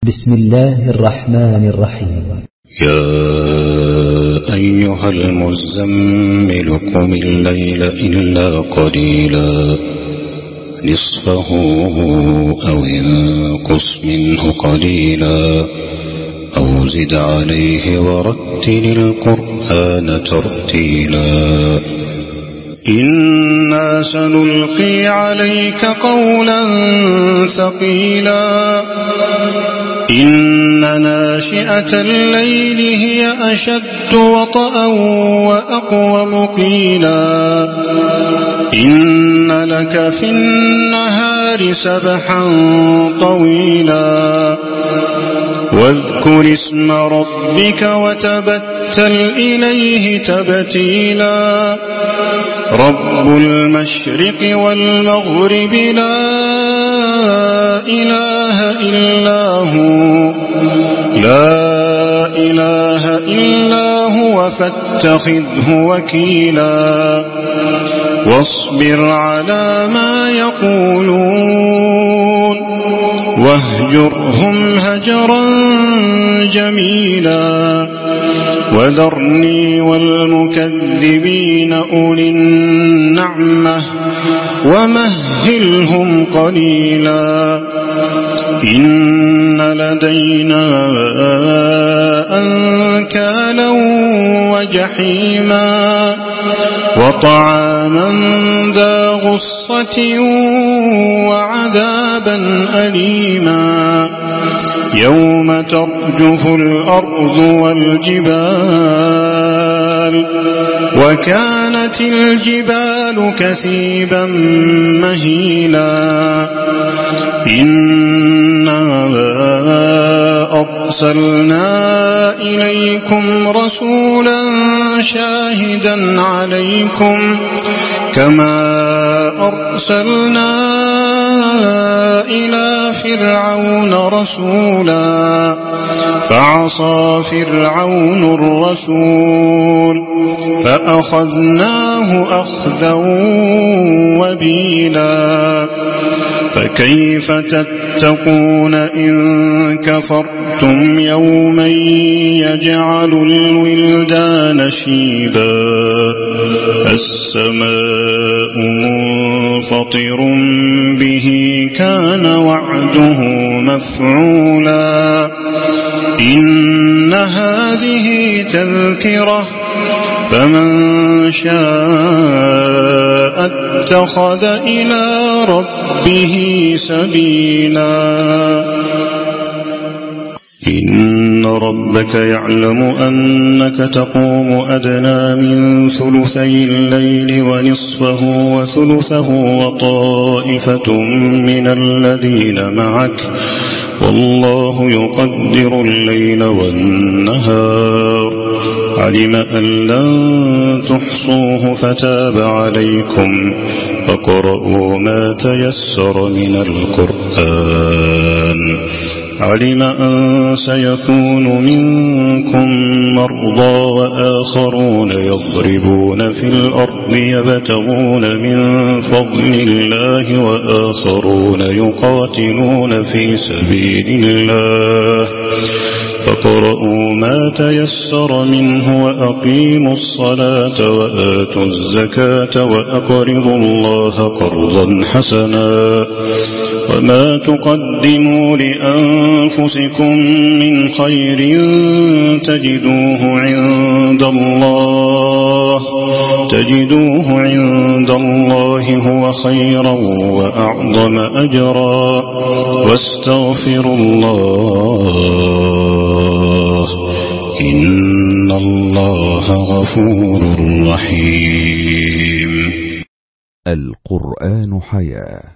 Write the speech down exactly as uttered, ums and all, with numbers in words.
بسم الله الرحمن الرحيم. يا أيها المزمل قم الليل إلا قليلا نصفه أو انقص منه قليلا أو زد عليه ورتل القرآن ترتيلا إنا سنلقي عليك قولا ثقيلا إن ناشئة الليل هي أشد وطئا وأقوم قيلا إن لك في النهار سبحا طويلا واذكر اسم ربك وتبتل إليه تبتيلا رب المشرق والمغرب لا إله إلا هو لا إله إلا هو فاتخذه وكيلا واصبر على ما يقولون واهجرهم هجرا جميلا وذرني والمكذبين أولي النعمة ومهلهم قليلا إن لدينا أنكالا وجحيما وطعاما ذا غصة وعذابا أليما يوم ترجف الأرض والجبال وكانت الجبال كثيبا مهيلا إنا أرسلنا إليكم رسولا شاهدا عليكم كما أرسلنا إلى فرعون رسولا فعصى فرعون الرسول فأخذناه أخذا وبيلا فكيف تتقون إن كفرتم يوما يجعل الولدان شيبا السماء منفطر به كان وعده مفعولا إن هذه تذكرة فمن شاء اتخذ إلى ربه سبيلا إن ربك يعلم أنك تقوم أدنى من ثلثي الليل ونصفه وثلثه وطائفة من الذين معك والله يقدر الليل والنهار علم أن لن تحصوه فتاب عليكم فاقرؤوا ما تيسر من القرآن علم أن سيكون منكم مرضى وآخرون يضربون في الأرض يبتغون من فضل الله وآخرون يقاتلون في سبيل الله فاقرؤوا ما تيسر منه وأقيموا الصلاة وآتوا الزكاة وأقرضوا الله قرضا حسنا وما تقدموا لأنفسكم من خير تجدوه عند الله تجدوه عند الله هو خيرا وأعظم أجرا واستغفروا الله إن الله غفور رحيم. القرآن حياة.